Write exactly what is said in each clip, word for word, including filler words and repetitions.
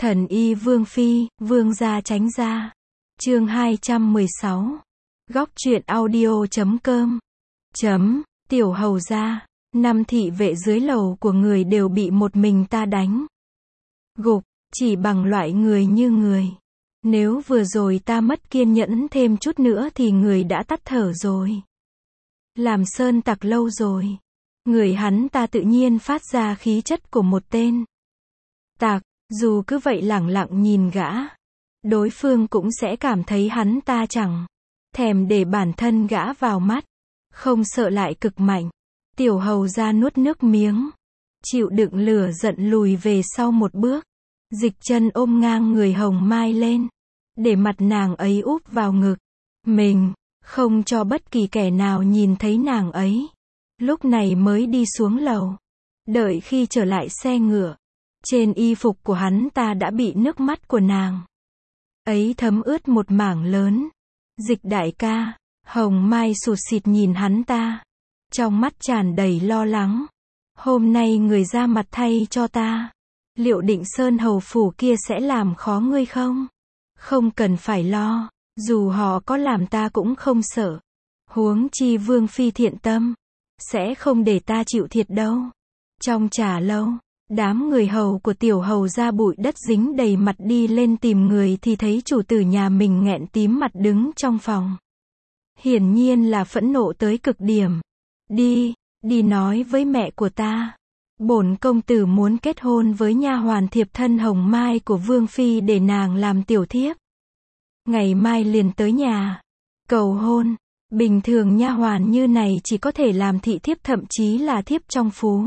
Thần y Vương Phi, Vương gia tránh ra. Chương hai trăm mười sáu. Góc truyện audio chấm com. Chấm, tiểu hầu gia, năm thị vệ dưới lầu của người đều bị một mình ta đánh gục, chỉ bằng loại người như người. Nếu vừa rồi ta mất kiên nhẫn thêm chút nữa thì người đã tắt thở rồi. Làm sơn tặc lâu rồi. Người hắn ta tự nhiên phát ra khí chất của một tên tặc, dù cứ vậy lẳng lặng nhìn gã, đối phương cũng sẽ cảm thấy hắn ta chẳng thèm để bản thân gã vào mắt, không sợ lại cực mạnh. Tiểu hầu gia nuốt nước miếng, chịu đựng lửa giận lùi về sau một bước. Dịch chân ôm ngang người Hồng Mai lên, để mặt nàng ấy úp vào ngực mình, không cho bất kỳ kẻ nào nhìn thấy nàng ấy. Lúc này mới đi xuống lầu. Đợi khi trở lại xe ngựa, trên y phục của hắn ta đã bị nước mắt của nàng ấy thấm ướt một mảng lớn. Dịch đại ca, Hồng Mai sụt sịt nhìn hắn ta, trong mắt tràn đầy lo lắng. Hôm nay người ra mặt thay cho ta, liệu Định Sơn hầu phủ kia sẽ làm khó ngươi không? Không cần phải lo, dù họ có làm ta cũng không sợ. Huống chi Vương Phi thiện tâm, sẽ không để ta chịu thiệt đâu. Trong trà lâu, đám người hầu của tiểu hầu gia bụi đất dính đầy mặt đi lên tìm người thì thấy chủ tử nhà mình nghẹn tím mặt đứng trong phòng. Hiển nhiên là phẫn nộ tới cực điểm. Đi, đi nói với mẹ của ta. Bổn công tử muốn kết hôn với nha hoàn thiệp thân Hồng Mai của Vương Phi để nàng làm tiểu thiếp. Ngày mai liền tới nhà cầu hôn. Bình thường nha hoàn như này chỉ có thể làm thị thiếp, thậm chí là thiếp trong phú.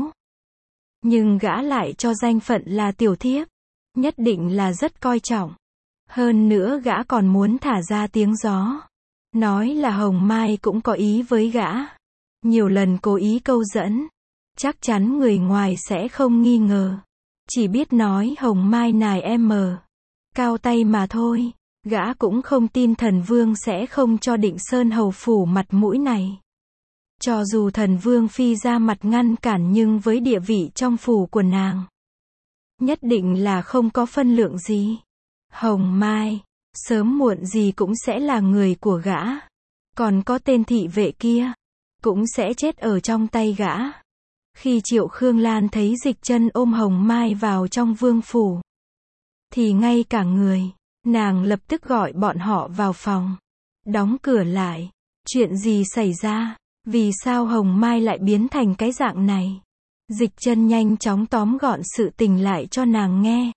Nhưng gã lại cho danh phận là tiểu thiếp, nhất định là rất coi trọng. Hơn nữa gã còn muốn thả ra tiếng gió, nói là Hồng Mai cũng có ý với gã. Nhiều lần cố ý câu dẫn, chắc chắn người ngoài sẽ không nghi ngờ. Chỉ biết nói Hồng Mai nài em mờ cao tay mà thôi. Gã cũng không tin thần vương sẽ không cho Định Sơn hầu phủ mặt mũi này. Cho dù thần vương Phi ra mặt ngăn cản nhưng với địa vị trong phủ của nàng, nhất định là không có phân lượng gì. Hồng Mai, sớm muộn gì cũng sẽ là người của gã. Còn có tên thị vệ kia, cũng sẽ chết ở trong tay gã. Khi Triệu Khương Lan thấy Dịch Chân ôm Hồng Mai vào trong vương phủ, thì ngay cả người, nàng lập tức gọi bọn họ vào phòng, đóng cửa lại. Chuyện gì xảy ra? Vì sao Hồng Mai lại biến thành cái dạng này? Dịch Chân nhanh chóng tóm gọn sự tình lại cho nàng nghe.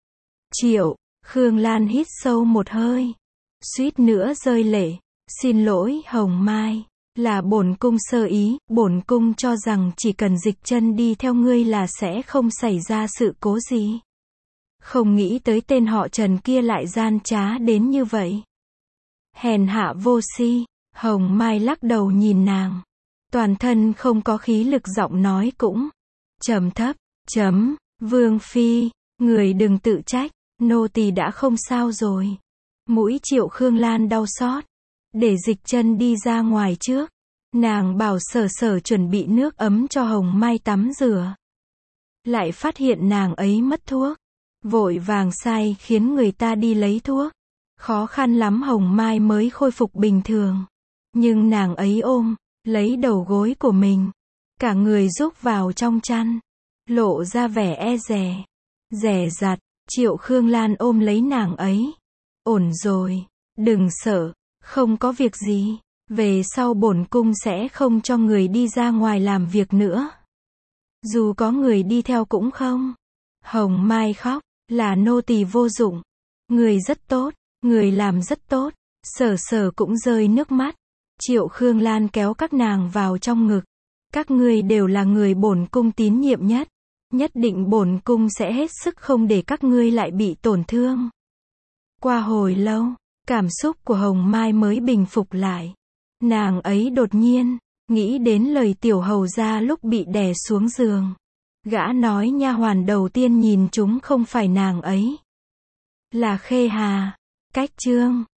Triệu Khương Lan hít sâu một hơi, suýt nữa rơi lệ. Xin lỗi Hồng Mai, là bổn cung sơ ý. Bổn cung cho rằng chỉ cần Dịch Chân đi theo ngươi là sẽ không xảy ra sự cố gì. Không nghĩ tới tên họ Trần kia lại gian trá đến như vậy. Hèn hạ vô si. Hồng Mai lắc đầu nhìn nàng, toàn thân không có khí lực, giọng nói cũng trầm thấp. Chấm, Vương Phi, người đừng tự trách, nô tỳ đã không sao rồi. Mũi Triệu Khương Lan đau xót, để Dịch Chân đi ra ngoài trước. Nàng bảo Sở Sở chuẩn bị nước ấm cho Hồng Mai tắm rửa. Lại phát hiện nàng ấy mất thuốc, vội vàng sai khiến người ta đi lấy thuốc. Khó khăn lắm Hồng Mai mới khôi phục bình thường. Nhưng nàng ấy ôm lấy đầu gối của mình, cả người rúc vào trong chăn, lộ ra vẻ e dè, dè dặt. Triệu Khương Lan ôm lấy nàng ấy. Ổn rồi, đừng sợ, không có việc gì. Về sau bổn cung sẽ không cho người đi ra ngoài làm việc nữa. Dù có người đi theo cũng không. Hồng Mai khóc, là nô tỳ vô dụng. Người rất tốt, người làm rất tốt. Sở Sở cũng rơi nước mắt. Triệu Khương Lan kéo các nàng vào trong ngực. Các ngươi đều là người bổn cung tín nhiệm nhất. Nhất định bổn cung sẽ hết sức không để các ngươi lại bị tổn thương. Qua hồi lâu, cảm xúc của Hồng Mai mới bình phục lại. Nàng ấy đột nhiên nghĩ đến lời tiểu hầu gia lúc bị đè xuống giường. Gã nói nha hoàn đầu tiên nhìn chúng không phải nàng ấy, là Khê Hà. Cách chương